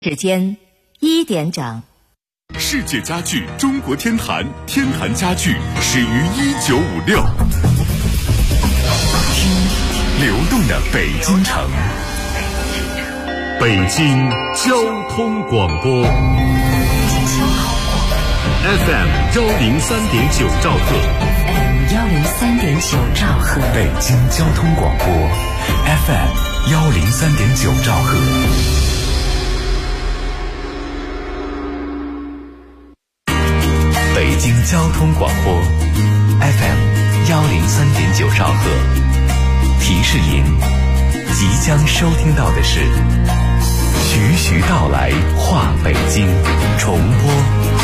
时间1点整。 世界家具中国天坛，天坛家具始于1956。听流动的北京城，北京交通广播 FM 103.9兆赫， 103.9兆赫， 北京交通广播 FM 103.9兆赫。北京交通广播 FM 103.9兆赫，提示您即将收听到的是徐徐道来话北京重播。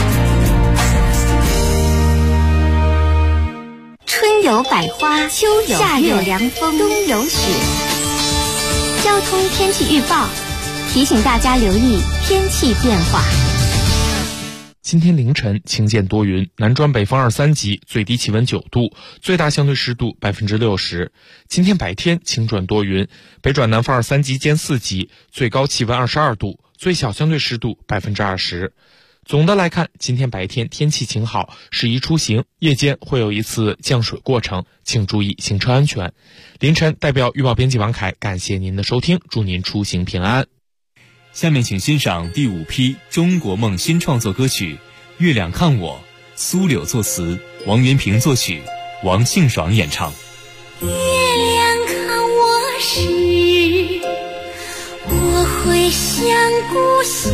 春有百花，秋有夏有凉风，冬有雪。交通天气预报提醒大家留意天气变化。 今天凌晨晴间多云，南转北风2、3级，最低气温9度，最大相对湿度60%。今天白天晴转多云，北转南风2、3级兼4级，最高气温22度，最小相对湿度20%。总的来看，今天白天天气晴好，适宜出行，夜间会有一次降水过程，请注意行车安全。凌晨代表预报编辑王凯感谢您的收听，祝您出行平安。 下面请欣赏第5批中国梦新创作歌曲《月亮看我》，苏柳作词，王元平作曲，王庆爽演唱。 月亮看我时，我会想故乡，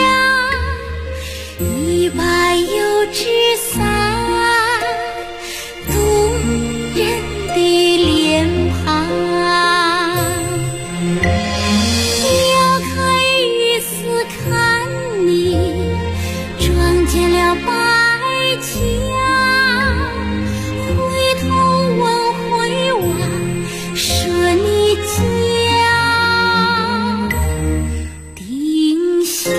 一把油纸伞，动人的脸庞。撩开雨丝看你，撞见了白墙，回头望回望，说你家丁香。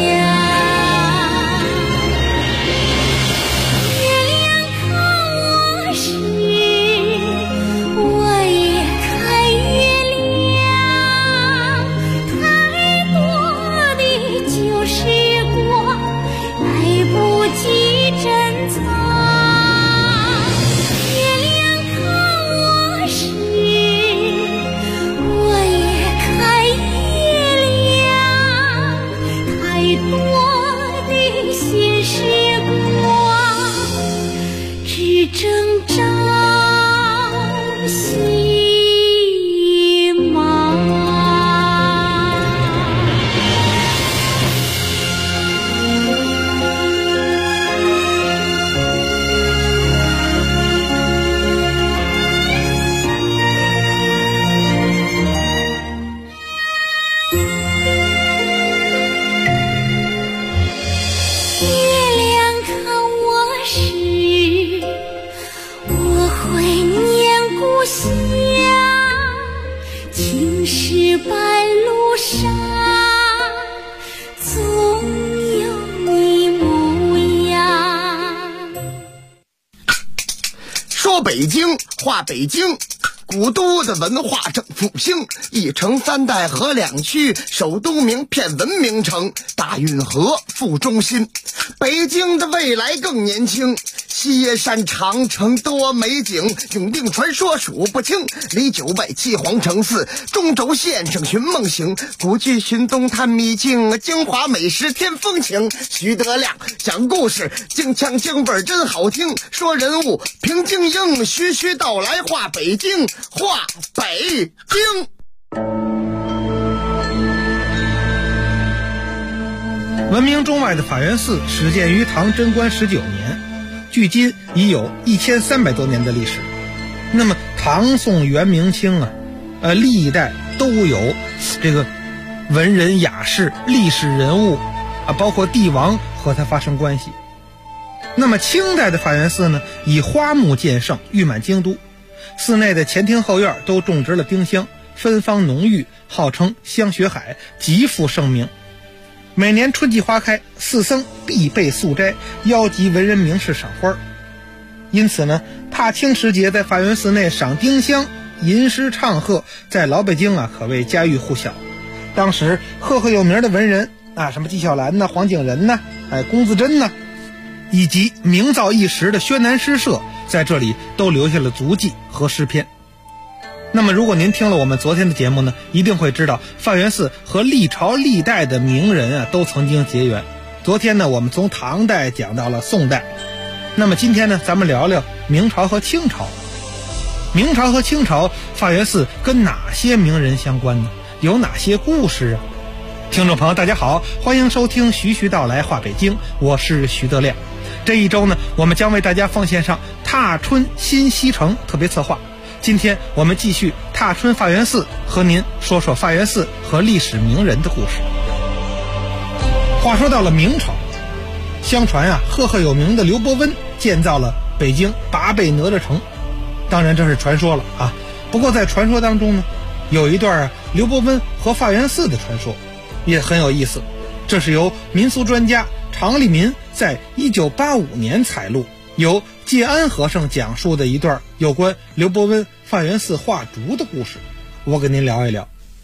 北京话北京，古都的文化正复兴，一城三代合两区，首都名片文明城，大运河副中心。北京的未来更年轻，西山长城多美景，永定传说数不清，离9外7皇城4，中轴线上寻梦行，古剧寻东探秘境，京华美食添风情。徐德亮讲故事，京腔京味真好听，说人物评京英，徐徐道来话北京，话北京。 闻名中外的法源寺始建于唐贞观19年，距今已有1300多年的历史。那么唐宋元明清历代都有这个文人雅士、历史人物包括帝王和他发生关系。那么清代的法源寺呢，以花木见胜，誉满京都。寺内的前厅后院都种植了丁香，芬芳浓郁，号称香雪海，极负盛名。每年春季花开，寺僧必备素斋，邀集文人名士赏花。因此呢，踏青时节在法源寺内赏丁香、吟诗唱和，在老北京可谓家喻户晓。当时赫赫有名的文人啊，什么纪晓岚呐、黄景仁呐、龚自珍呐，以及名噪一时的宣南诗社，在这里都留下了足迹和诗篇。那么如果您听了我们昨天的节目呢，一定会知道法源寺和历朝历代的名人都曾经结缘。昨天呢，我们从唐代讲到了宋代，那么今天呢，咱们聊聊明朝和清朝。明朝和清朝，法源寺跟哪些名人相关呢？有哪些故事啊？听众朋友大家好，欢迎收听徐徐道来话北京，我是徐德亮。这一周呢，我们将为大家奉献上踏春新西城特别策划。今天我们继续踏春法源寺，和您说说法源寺和历史名人的故事。话说到了明朝，相传啊，赫赫有名的刘伯温建造了北京8倍哪吒城，当然这是传说了啊。不过在传说当中呢，有一段刘伯温和法源寺的传说也很有意思。这是由民俗专家常立民在1985年采录，由戒安和尚讲述的一段有关刘伯温法源寺画竹的故事，我跟您聊一聊。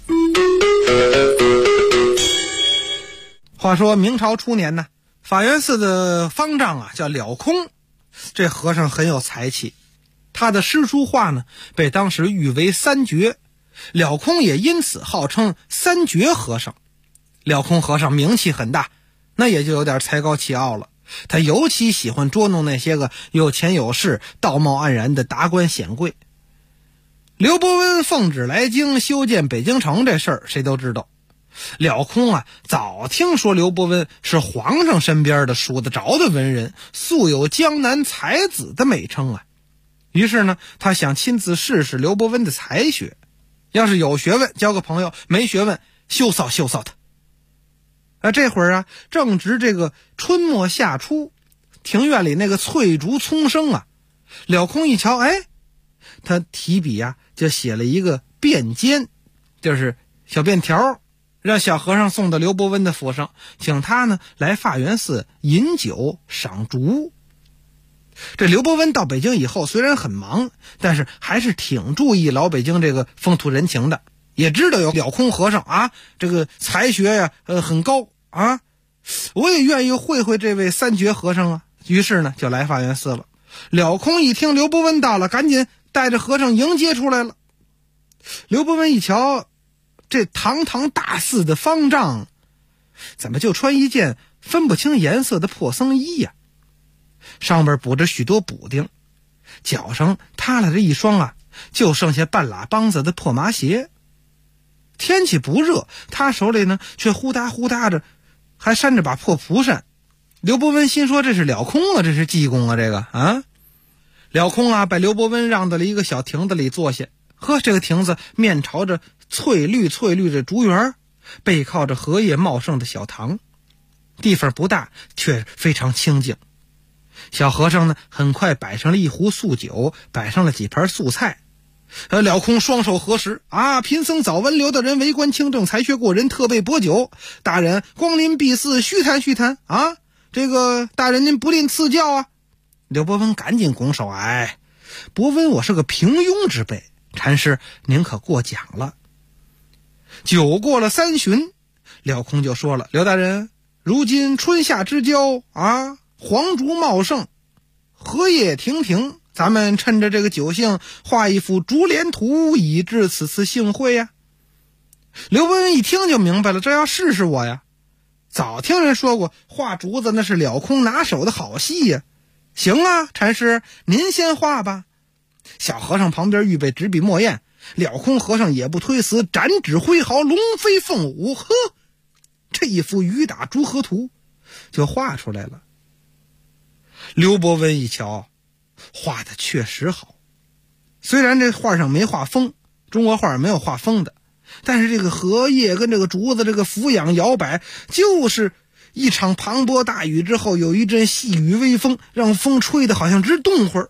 话说明朝初年呢，法源寺的方丈啊叫了空，这和尚很有才气，他的诗书画呢被当时誉为三绝，了空也因此号称三绝和尚。了空和尚名气很大，那也就有点才高气傲了。他尤其喜欢捉弄那些个有钱有势、道貌岸然的达官显贵。刘伯温奉旨来京修建北京城这事儿谁都知道。了空啊，早听说刘伯温是皇上身边的数得着的文人，素有江南才子的美称啊。于是呢，他想亲自试试刘伯温的才学，要是有学问交个朋友，没学问羞臊羞臊他。这会儿啊，正值这个春末夏初，庭院里那个翠竹葱生啊。了空一瞧，他提笔啊就写了一个便笺，就是小便条，让小和尚送到刘伯温的府上，请他呢来法源寺饮酒赏竹。这刘伯温到北京以后虽然很忙，但是还是挺注意老北京这个风土人情的，也知道有了空和尚啊，这个才学呀很高啊，我也愿意会会这位三绝和尚啊。于是呢就来法源寺了。了空一听刘伯温到了，赶紧带着和尚迎接出来了。刘伯温一瞧，这堂堂大寺的方丈怎么就穿一件分不清颜色的破僧衣呀？上边补着许多补丁，脚上踏了着一双啊就剩下半拉帮子的破麻鞋。天气不热，他手里呢却呼哒呼哒着还扇着把破蒲扇。刘伯温心说，这是了空啊，这是济公啊，这个啊。了空啊把刘伯温让到了一个小亭子里坐下。这个亭子面朝着翠绿的竹园，背靠着荷叶茂盛的小塘，地方不大，却非常清静。小和尚呢很快摆上了一壶素酒，摆上了几盘素菜。了空双手合十啊，贫僧早闻刘大人为官清正，才学过人，特备薄酒，大人光临敝寺，虚谈啊，这个大人您不吝赐教啊。刘伯温赶紧拱手，伯温我是个平庸之辈，禅师您可过奖了。酒过了3巡，了空就说了，刘大人，如今春夏之交啊，黄竹茂盛，荷叶亭亭，咱们趁着这个酒兴，画一幅竹联图，以致此次幸会呀。刘伯温一听就明白了，这要试试我呀。早听人说过，画竹子那是了空拿手的好戏呀。行啊，禅师您先画吧。小和尚旁边预备纸笔墨砚，了空和尚也不推辞，展指挥毫，龙飞凤舞，这一幅雨打竹河图就画出来了。刘伯温一瞧，画的确实好，虽然这画上没画风，中国画没有画风的，但是这个荷叶跟这个竹子这个俯仰摇摆，就是一场磅礴大雨之后有一阵细雨微风，让风吹得好像直动会儿。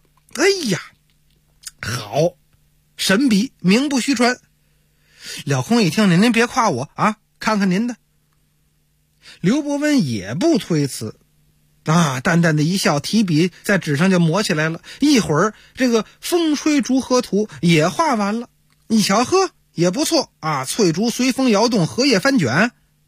好，神笔名不虚传。了空一听，您别夸我啊，看看您的。刘伯温也不推辞啊，淡淡的一笑，提笔在纸上就磨起来了。一会儿这个风吹竹河图也画完了。一瞧，也不错啊，翠竹随风摇动，荷叶翻卷。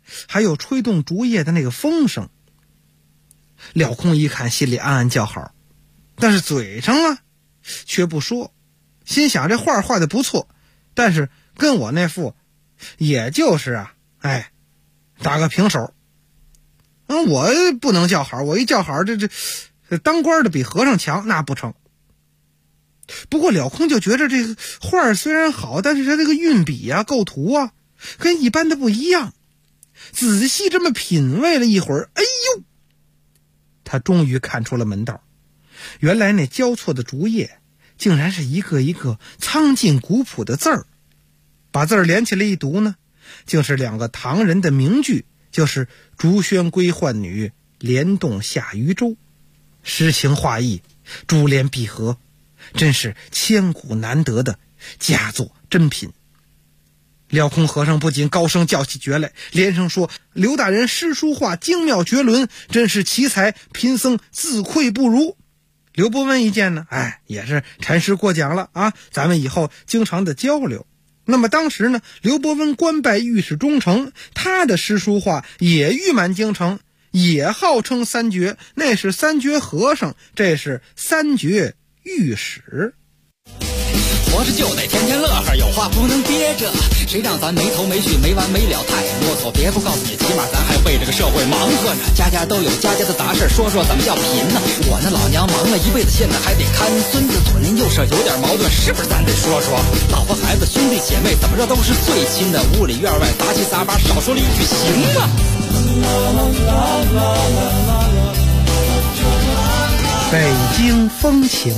还有吹动竹叶的那个风声。廖空一看，心里暗暗叫好，但是嘴上啊却不说，心想这画画的不错，但是跟我那副也就是打个平手。我不能叫好，我一叫好，这当官的比和尚强，那不成。不过廖空就觉得这个画虽然好，但是他这个运笔啊、构图啊，跟一般的不一样。仔细这么品味了一会儿，哎呦，他终于看出了门道。原来那交错的竹叶，竟然是一个一个苍劲古朴的字儿。把字儿连起来一读呢，竟是2个唐人的名句，就是竹喧归浣女，莲动下渔舟。诗情画意，珠联璧合，真是千古难得的佳作珍品。廖空和尚不仅高声叫起绝来，连声说：“刘大人诗书画精妙绝伦，真是奇才，贫僧自愧不如。”刘伯温一见呢，也是禅师过奖了啊，咱们以后经常的交流。那么当时呢，刘伯温官拜御史中丞，他的诗书画也誉满京城，也号称三绝，那是三绝和尚，这是三绝御史。 活着就得天天乐呵，有话不能憋着，谁让咱没头没绪没完没了，太啰嗦。别不告诉你，起码咱还为这个社会忙活着，家家都有家家的杂事，说说怎么叫贫呢？我那老娘忙了一辈子，现在还得看孙子，左邻右舍有点矛盾，是不是咱得说说？老婆孩子兄弟姐妹怎么着都是最亲的，屋里院外杂七杂八，少说了一句行吗？ 北京风情。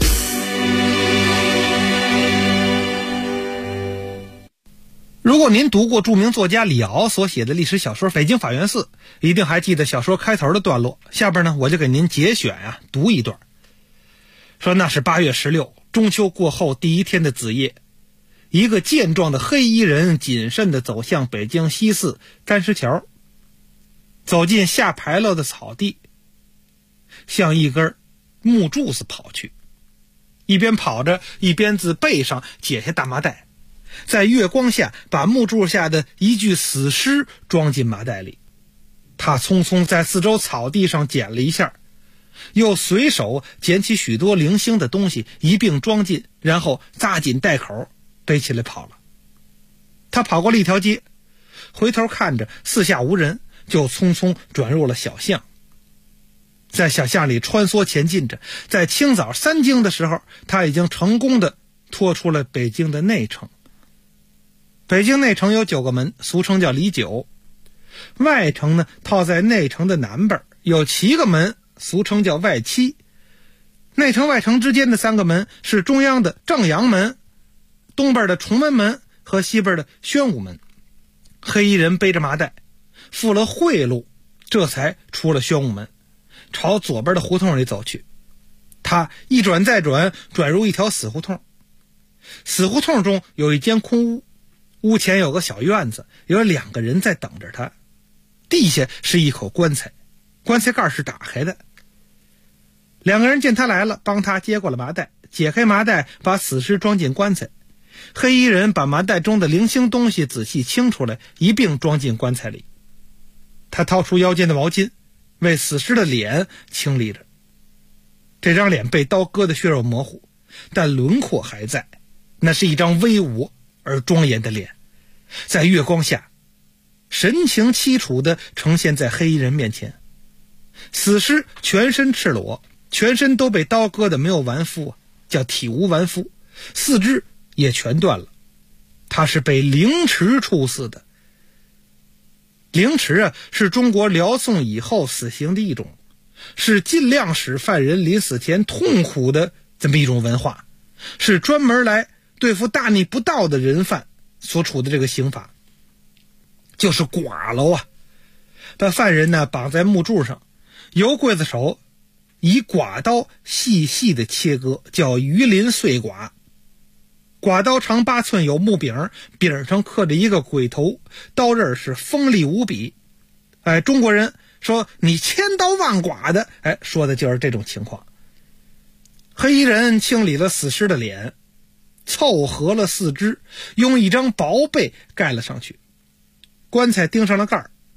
如果您读过著名作家李敖所写的历史小说《北京法源寺》，一定还记得小说开头的段落。下边呢，我就给您节选读一段。说那是8月16，中秋过后第一天的子夜，一个健壮的黑衣人谨慎地走向北京西四干石桥，走进下牌楼的草地，向一根木柱子跑去，一边跑着一边自背上解下大麻袋，在月光下把木柱下的一具死尸装进麻袋里。他匆匆在四周草地上捡了一下，又随手捡起许多零星的东西一并装进，然后扎紧袋口背起来跑了。他跑过了一条街，回头看着四下无人，就匆匆转入了小巷。在小巷里穿梭前进着，在清早3更的时候，他已经成功的拖出了北京的内城。北京内城有9个门，俗称叫里9。外城呢，套在内城的南边，有7个门，俗称叫外7。内城外城之间的3个门是中央的正阳门，东边的崇文门和西边的宣武门。黑衣人背着麻袋，付了贿赂，这才出了宣武门，朝左边的胡同里走去。他一转再转，转入一条死胡同。死胡同中有一间空屋，屋前有个小院子，有2个人在等着他。地下是一口棺材，棺材盖是打开的。2个人见他来了，帮他接过了麻袋，解开麻袋，把死尸装进棺材。黑衣人把麻袋中的零星东西仔细清出来，一并装进棺材里。他掏出腰间的毛巾，为死尸的脸清理着。这张脸被刀割得血肉模糊，但轮廓还在，那是一张威武而庄严的脸，在月光下神情凄楚地呈现在黑衣人面前。死尸全身赤裸，全身都被刀割得没有完肤，叫体无完肤，四肢也全断了。他是被凌迟处死的。凌迟是中国辽宋以后死刑的一种，是尽量使犯人临死前痛苦的这么一种文化，是专门来对付大逆不道的人犯所处的这个刑法。就是剐喽把犯人呢绑在木柱上，由刽子手以剐刀细细的切割，叫鱼鳞碎剐。剐刀长8寸，有木柄，柄上刻着一个鬼头，刀刃是锋利无比。中国人说你千刀万剐的，说的就是这种情况。黑衣人清理了死尸的脸，凑合了四肢，用一张薄被盖了上去。棺材钉上了盖，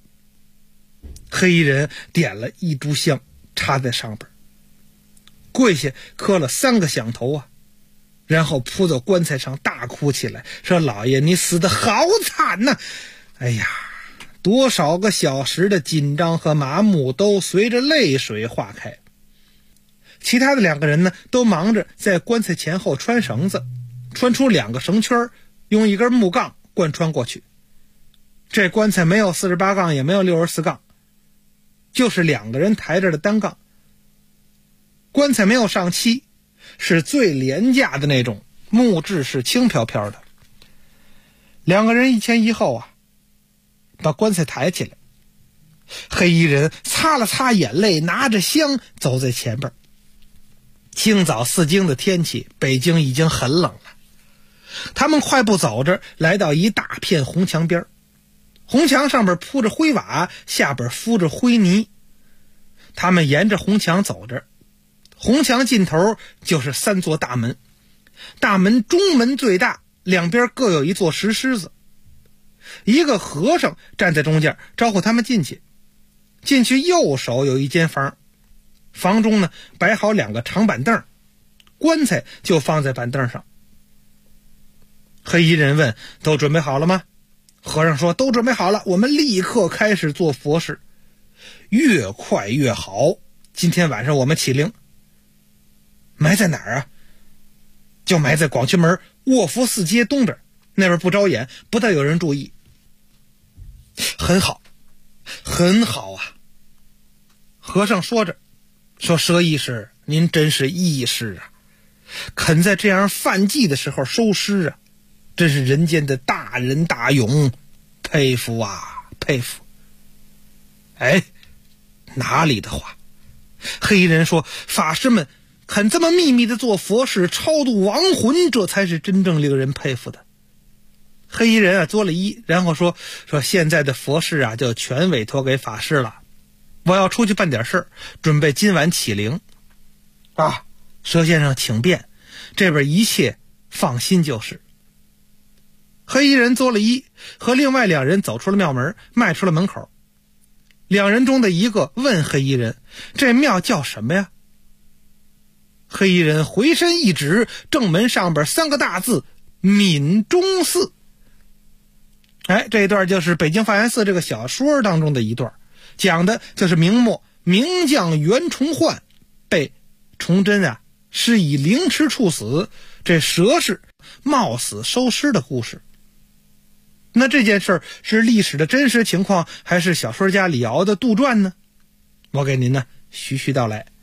黑衣人点了一炷香插在上边，跪下磕了3个响头啊，然后扑到棺材上大哭起来，说老爷你死得好惨呐！哎呀，多少个小时的紧张和麻木都随着泪水化开。其他的2个人呢，都忙着在棺材前后穿绳子，穿出2个绳圈，用一根木杠贯穿过去。这棺材没有48杠，也没有64杠，就是2个人抬着的单杠。棺材没有上漆，是最廉价的那种，木质是轻飘飘的。2个人一前一后啊，把棺材抬起来。黑衣人擦了擦眼泪，拿着香走在前边。清早4更的天气，北京已经很冷了。他们快步走着，来到一大片红墙边。红墙上边铺着灰瓦，下边敷着灰泥。他们沿着红墙走着，红墙尽头就是3座大门，大门中门最大，两边各有一座石狮子。一个和尚站在中间，招呼他们进去。进去右手有一间房，房中呢摆好2个长板凳，棺材就放在板凳上。黑衣人问：都准备好了吗？和尚说：都准备好了，我们立刻开始做佛事，越快越好。今天晚上我们起灵。埋在哪儿啊？就埋在广渠门卧佛寺街东边，那边不招眼，不太有人注意。很好，很好啊。和尚说着，说：佘义士，您真是义士啊，肯在这样犯忌的时候收尸啊，真是人间的大仁大勇，佩服啊，佩服。哎，哪里的话？黑衣人说：法师们肯这么秘密的做佛事，超度亡魂，这才是真正令人佩服的。黑衣人啊作了揖，然后说现在的佛事啊就全委托给法师了，我要出去办点事，准备今晚起灵啊。佘先生请便，这边一切放心就是。黑衣人作了揖，和另外2人走出了庙门，迈出了门口。2人中的一个问黑衣人：这庙叫什么呀？黑衣人回身一指，正门上边3个大字：闽中寺。哎，这一段就是北京法源寺这个小说当中的一段，讲的就是明末名将袁崇焕被崇祯啊施以凌迟处死，这佘氏冒死收尸的故事。那这件事是历史的真实情况，还是小说家李敖的杜撰呢？我给您呢徐徐道来。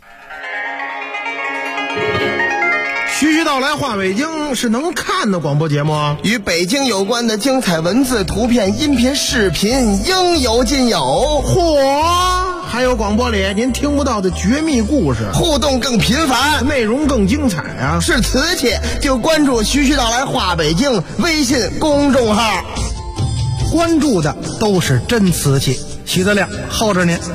徐徐道来话北京是能看的广播节目， 与北京有关的精彩文字、图片、音频、视频应有尽有。 嚯，还有广播里您听不到的绝密故事， 互动更频繁， 内容更精彩啊！ 是瓷器就关注徐徐道来话北京微信公众号， 关注的都是真瓷器。徐德亮候着您。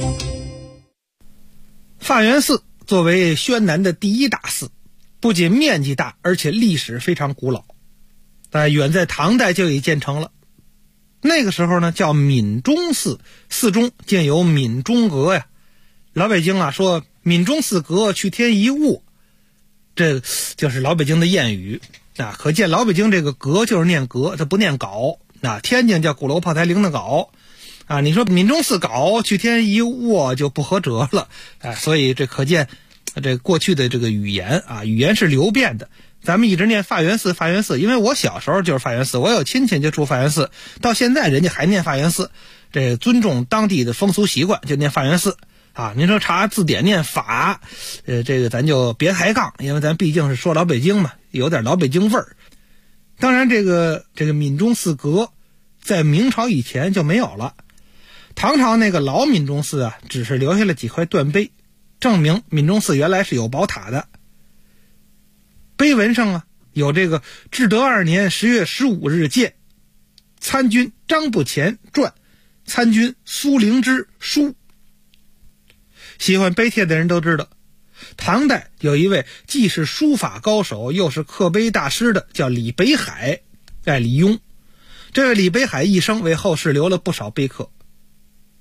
法源寺作为宣南的第1大寺，不仅面积大，而且历史非常古老，远在唐代就已建成了。那个时候呢叫闽中寺，寺中建有闽中阁呀。老北京啊说闽中寺阁去天一卧，这就是老北京的谚语啊。可见老北京这个阁就是念阁，它不念镐啊。天津叫鼓楼炮台陵的镐啊，你说闽中寺镐去天一卧就不合辙了啊。所以这可见这过去的这个语言啊，语言是流变的。咱们一直念法源寺，法源寺，因为我小时候就是法源寺，我有亲戚就住法源寺，到现在人家还念法源寺。这尊重当地的风俗习惯，就念法源寺啊。您说查字典念法，这个咱就别抬杠，因为咱毕竟是说老北京嘛，有点老北京味儿。当然，这个闽中寺阁在明朝以前就没有了，唐朝那个老闽中寺啊，只是留下了几块断碑，证明闽中寺原来是有宝塔的。碑文上啊有这个至德2年10月15日见参军张不前传，参军苏灵芝书。喜欢碑帖的人都知道，唐代有一位既是书法高手又是刻碑大师的，叫李北海，李邕。这位李北海一生为后世留了不少碑刻，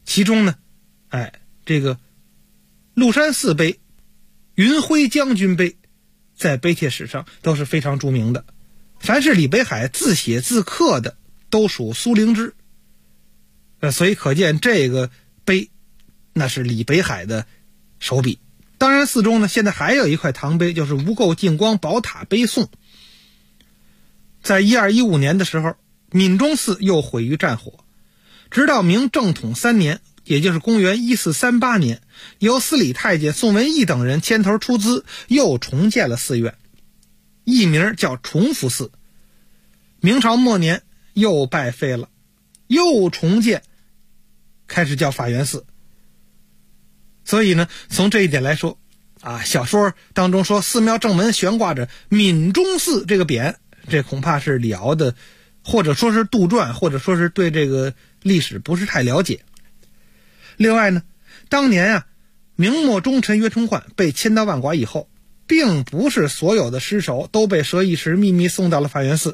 其中呢，这个麓山寺碑、云辉将军碑在碑帖史上都是非常著名的。凡是李北海自写自刻的都属苏灵芝，所以可见这个碑那是李北海的手笔。当然寺中呢现在还有一块唐碑，就是吴构净光宝塔碑颂。在1215年的时候，闽中寺又毁于战火，直到明正统3年，也就是公元1438年，由司礼太监宋文义等人牵头出资，又重建了寺院，艺名叫崇福寺。明朝末年又败废了，又重建，开始叫法源寺。所以呢，从这一点来说小说当中说寺庙正门悬挂着闽中寺这个匾，这恐怕是李敖的或者说是杜撰，或者说是对这个历史不是太了解。另外呢，当年明末忠臣袁崇焕被千刀万剐以后，并不是所有的尸首都被佘义时秘密送到了法源寺，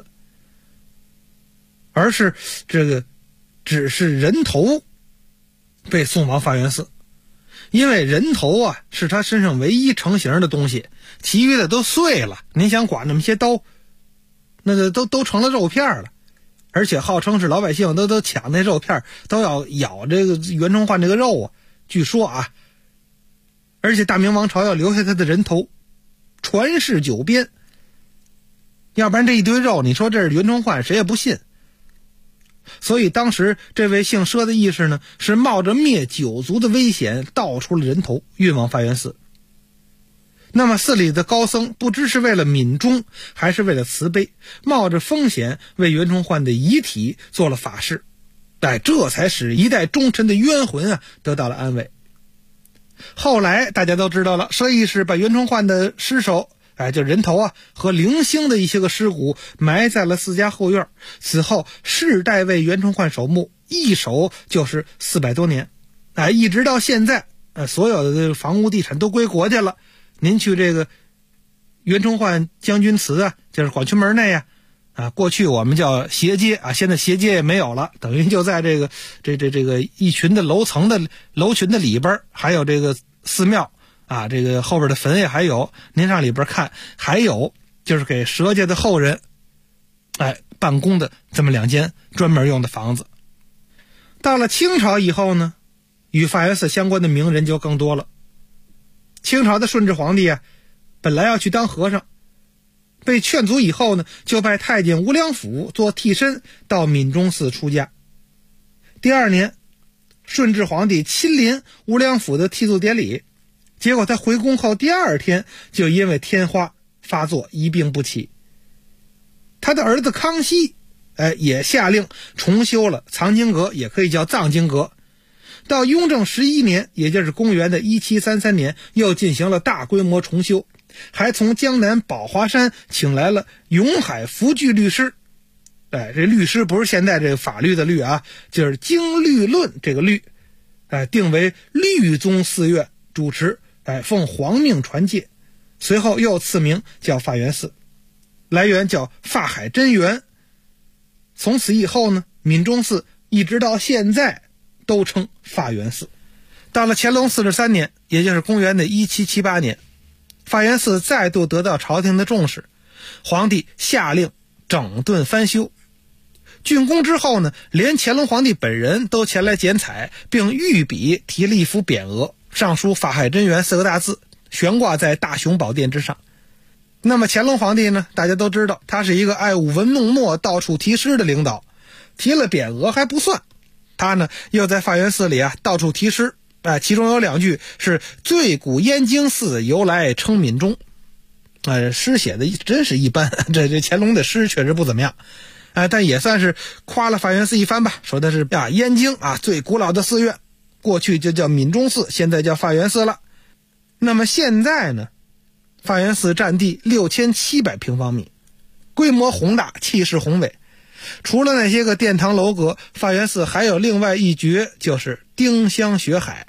而是只是人头被送往法源寺。因为人头是他身上唯一成型的东西，其余的都碎了。您想剐那么些刀，那都成了肉片了，而且号称是老百姓都抢那肉片，都要咬这个袁崇焕这个肉据说而且大明王朝要留下他的人头传世九边，要不然这一堆肉，你说这是袁崇焕，谁也不信。所以当时这位姓佘的义士呢，是冒着灭九族的危险，盗出了人头运往法源寺。那么寺里的高僧不知是为了悯忠还是为了慈悲，冒着风险为袁崇焕的遗体做了法事，这才使一代忠臣的冤魂得到了安慰。后来大家都知道了，佘义士把袁崇焕的尸首就人头和零星的一些个尸骨埋在了寺家后院，此后世代为袁崇焕守墓，一守就是400多年，一直到现在，所有的房屋地产都归国家了。您去这个袁崇焕将军祠就是广渠门内过去我们叫斜街现在斜街也没有了，等于就在这个一群的楼群的里边，还有这个寺庙这个后边的坟也还有，您上里边看，还有就是给佘家的后人办公的这么2间专门用的房子。到了清朝以后呢，与法源寺相关的名人就更多了。清朝的顺治皇帝本来要去当和尚，被劝阻以后呢，就派太监吴良辅做替身到闽中寺出家。第2年，顺治皇帝亲临吴良辅的剃度典礼，结果他回宫后第2天就因为天花发作一病不起。他的儿子康熙也下令重修了藏经阁，也可以叫藏经阁。到雍正11年，也就是公元的1733年，又进行了大规模重修，还从江南宝华山请来了永海福聚律师。这律师不是现在这个法律的律就是经律论这个律，定为律宗寺院主持，奉皇命传戒。随后又赐名叫法源寺，来源叫法海真源。从此以后呢，闽中寺一直到现在都称法源寺。到了乾隆43年，也就是公元的1778年，法源寺再度得到朝廷的重视，皇帝下令整顿翻修。竣工之后呢，连乾隆皇帝本人都前来剪彩，并御笔题了一幅匾额，上书法海真源4个大字，悬挂在大雄宝殿之上。那么乾隆皇帝呢，大家都知道他是一个爱舞文弄墨到处题诗的领导，题了匾额还不算，他呢又在法源寺里到处题诗，其中有2句是最古燕京寺由来称闽中。诗写的真是一般，这乾隆的诗确实不怎么样，但也算是夸了法源寺一番吧，说的是燕京最古老的寺院，过去就叫闽中寺，现在叫法源寺了。那么现在呢，法源寺占地6700平方米，规模宏大，气势宏伟。除了那些个殿堂楼阁，法源寺还有另外一绝，就是丁香雪海。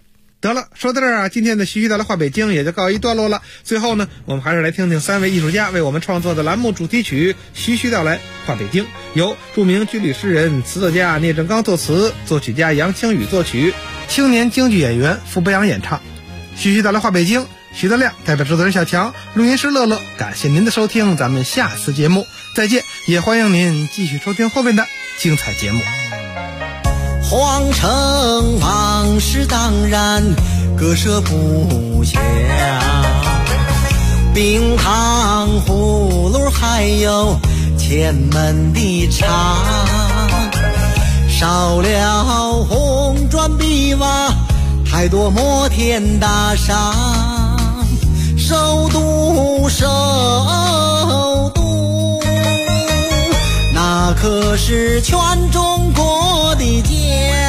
得了，说到这儿啊，今天的徐徐道来话北京也就告一段落了。最后呢，我们还是来听听3位艺术家为我们创作的栏目主题曲《徐徐道来话北京》，由著名军旅诗人、词作家聂正刚作词，作曲家杨清宇作曲，青年京剧演员傅博阳演唱。徐徐道来话北京，徐德亮代表制作人小强，录音师乐乐，感谢您的收听，咱们下次节目再见，也欢迎您继续收听后面的精彩节目。 皇城往事当然割舍不下，冰糖葫芦还有前门的茶，少了红砖碧瓦，太多摩天大厦，首都那可是全中国的家。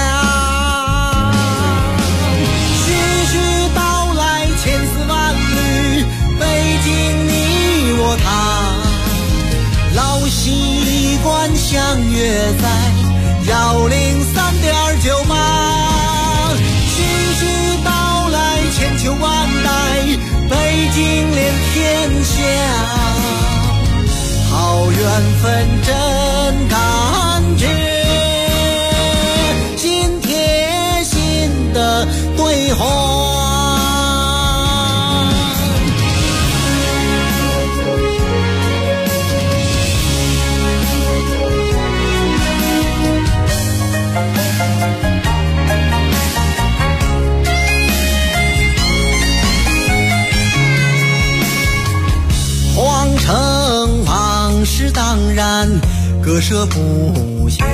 徐徐道来千丝万缕，北京你我他，老习惯相约在103.98。徐徐道来千秋万代，北京连天下，好缘分真感觉，心贴心的对话。皇城往事当然割舍不下，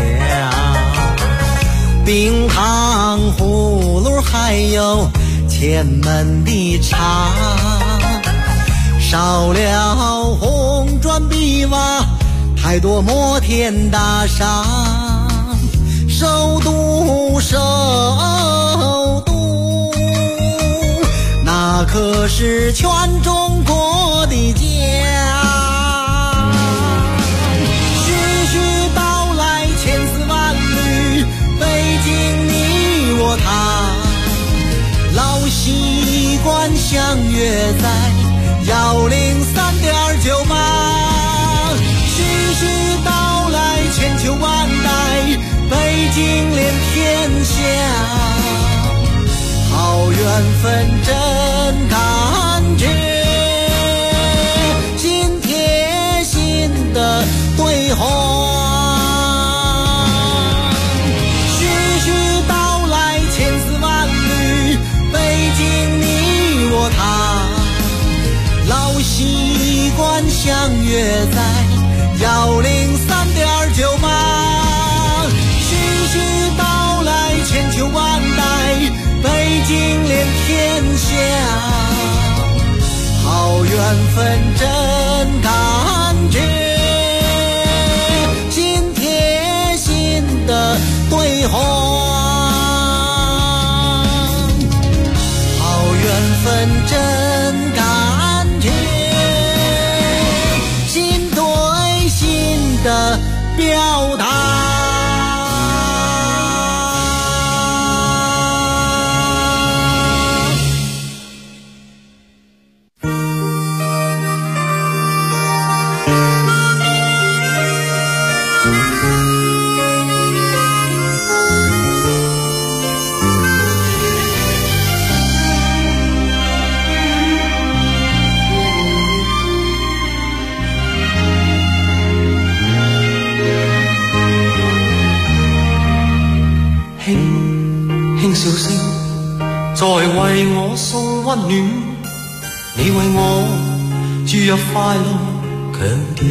冰糖葫芦还有前门的茶，少了红砖碧瓦，太多摩天大厦，首都那可是全中国的家。徐徐道来千丝万缕，北京你我他，老习惯相约在103.98。徐徐道来千秋万代，北京连天下，好缘分真感觉，心贴心的对话。徐徐道来千丝万缕，北京你我他，老习惯相约在103.98。徐徐道来千秋万代，北京连天下，好缘分真感觉，心贴心的对话。好缘分真感觉，心对心的表达。 笑聲在為我送溫暖，你為我注入快樂強電。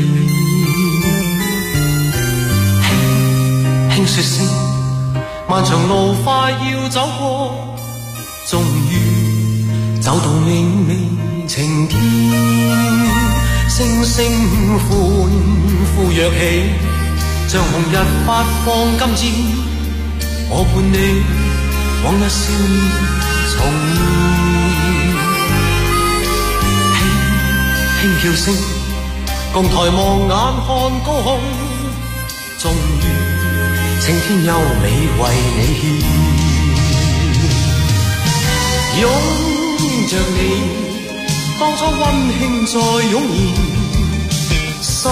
輕輕說聲，漫長路快要走過，終於走到明媚晴天。星星歡呼躍起，像紅日發放金箭，我伴你往日少年重現，輕叫聲，共抬望眼看高空，終於青天優美為你獻。 拥着你，當初溫馨再湧現。